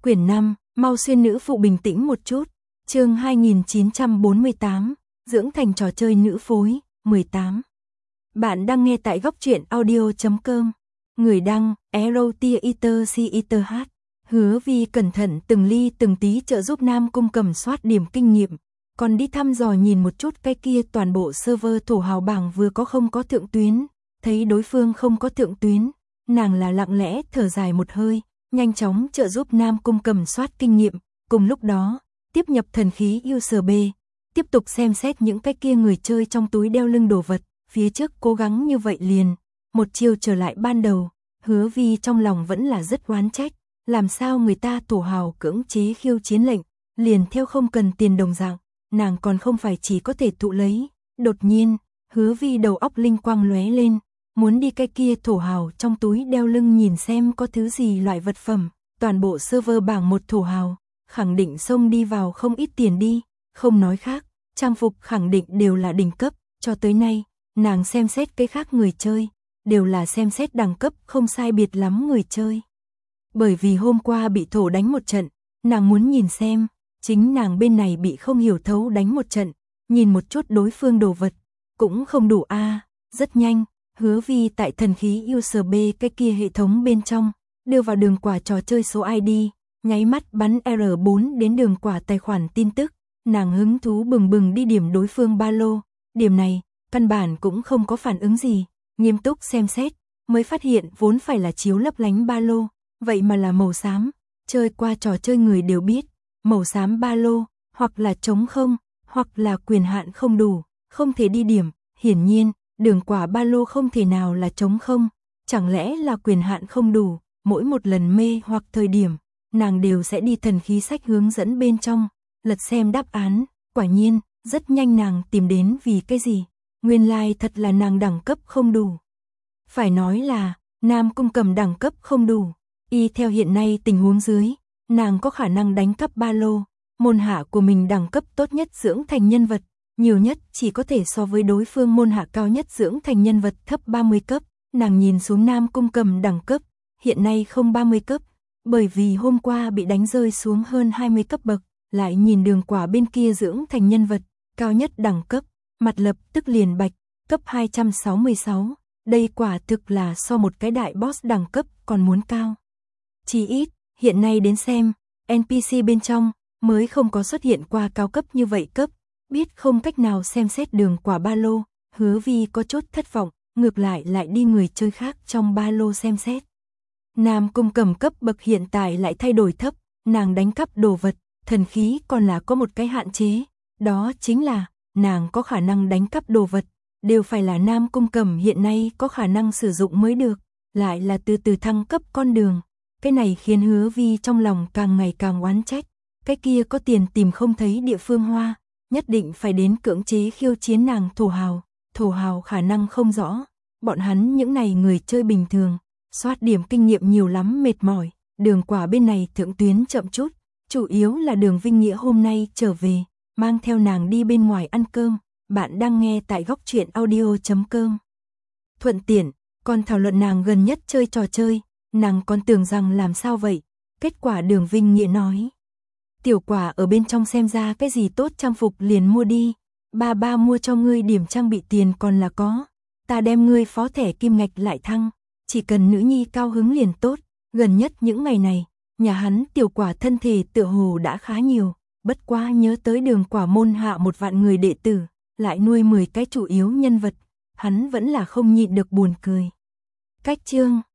Quyển 5, mau xuyên nữ phụ bình tĩnh một chút. Chương 2948, dưỡng thành trò chơi nữ phối, 18. Bạn đang nghe tại góc truyện audio.com. Người đăng, Erotiater. Hứa Vi cẩn thận từng ly từng tí trợ giúp Nam Cung Cầm soát điểm kinh nghiệm, còn đi thăm dò nhìn một chút cái kia toàn bộ server thổ hào bảng vừa có không có thượng tuyến, thấy đối phương không có thượng tuyến, nàng là lặng lẽ thở dài một hơi, nhanh chóng trợ giúp Nam Cung Cầm soát kinh nghiệm, cùng lúc đó, tiếp nhập thần khí user B, tiếp tục xem xét những cái kia người chơi trong túi đeo lưng đồ vật, phía trước cố gắng như vậy liền, một chiều trở lại ban đầu, Hứa Vi trong lòng vẫn là rất oán trách, làm sao người ta thổ hào cưỡng chế khiêu chiến lệnh, liền theo không cần tiền đồng dạng, nàng còn không phải chỉ có thể thụ lấy, đột nhiên, Hứa Vi đầu óc linh quang lóe lên, muốn đi cái kia thổ hào trong túi đeo lưng nhìn xem có thứ gì loại vật phẩm, toàn bộ server bảng một thổ hào, khẳng định xông đi vào không ít tiền đi, không nói khác, trang phục khẳng định đều là đỉnh cấp, cho tới nay, nàng xem xét cái khác người chơi, đều là xem xét đẳng cấp không sai biệt lắm người chơi. Bởi vì hôm qua bị thổ đánh một trận, nàng muốn nhìn xem, chính nàng bên này bị không hiểu thấu đánh một trận, nhìn một chút đối phương đồ vật, cũng không đủ rất nhanh, Hứa Vi tại thần khí user B cái kia hệ thống bên trong, đưa vào đường quả trò chơi số ID, nháy mắt bắn R4 đến đường quả tài khoản tin tức, nàng hứng thú bừng bừng đi điểm đối phương ba lô, điểm này, căn bản cũng không có phản ứng gì, nghiêm túc xem xét, mới phát hiện vốn phải là chiếu lấp lánh ba lô, vậy mà là màu xám, chơi qua trò chơi người đều biết, màu xám ba lô, hoặc là trống không, hoặc là quyền hạn không đủ, không thể đi điểm, hiển nhiên, đường quả ba lô không thể nào là trống không, chẳng lẽ là quyền hạn không đủ, mỗi một lần mê hoặc thời điểm, nàng đều sẽ đi thần khí sách hướng dẫn bên trong, lật xem đáp án, quả nhiên, rất nhanh nàng tìm đến vì cái gì, nguyên lai thật là nàng đẳng cấp không đủ. Phải nói là, Nam Cung Cầm đẳng cấp không đủ, y theo hiện nay tình huống dưới, nàng có khả năng đánh cắp ba lô, môn hạ của mình đẳng cấp tốt nhất dưỡng thành nhân vật, nhiều nhất chỉ có thể so với đối phương môn hạ cao nhất dưỡng thành nhân vật thấp 30 cấp, nàng nhìn xuống Nam Cung Cầm đẳng cấp, hiện nay không 30 cấp, bởi vì hôm qua bị đánh rơi xuống hơn 20 cấp bậc, lại nhìn đường quả bên kia dưỡng thành nhân vật, cao nhất đẳng cấp, mặt lập tức liền bạch, cấp 266, đây quả thực là so một cái đại boss đẳng cấp còn muốn cao. Chỉ ít, hiện nay đến xem, NPC bên trong, mới không có xuất hiện qua cao cấp như vậy cấp, biết không cách nào xem xét đường quả ba lô, Hứa Vi có chút thất vọng, ngược lại đi người chơi khác trong ba lô xem xét. Nam Cung Cầm cấp bậc hiện tại lại thay đổi thấp, nàng đánh cắp đồ vật, thần khí còn là có một cái hạn chế, đó chính là, nàng có khả năng đánh cắp đồ vật, đều phải là Nam Cung Cầm hiện nay có khả năng sử dụng mới được, lại là từ từ thăng cấp con đường, cái này khiến Hứa Vi trong lòng càng ngày càng oán trách, cái kia có tiền tìm không thấy địa phương hoa, nhất định phải đến cưỡng chế khiêu chiến nàng thổ hào khả năng không rõ, bọn hắn những này người chơi bình thường, soát điểm kinh nghiệm nhiều lắm mệt mỏi, đường quả bên này thượng tuyến chậm chút, chủ yếu là đường Vinh Nghĩa hôm nay trở về, mang theo nàng đi bên ngoài ăn cơm, bạn đang nghe tại góc truyện audio.com. Thuận tiện, còn thảo luận nàng gần nhất chơi trò chơi, nàng còn tưởng rằng làm sao vậy, kết quả đường Vinh Nghĩa nói. Tiểu quả ở bên trong xem ra cái gì tốt trang phục liền mua đi, ba mua cho ngươi điểm trang bị tiền còn là có, ta đem ngươi phó thẻ kim ngạch lại thăng, chỉ cần nữ nhi cao hứng liền tốt, gần nhất những ngày này, nhà hắn tiểu quả thân thể tựa hồ đã khá nhiều, bất quá nhớ tới đường quả môn hạ 1 vạn người đệ tử, lại nuôi 10 cái chủ yếu nhân vật, hắn vẫn là không nhịn được buồn cười. Cách chương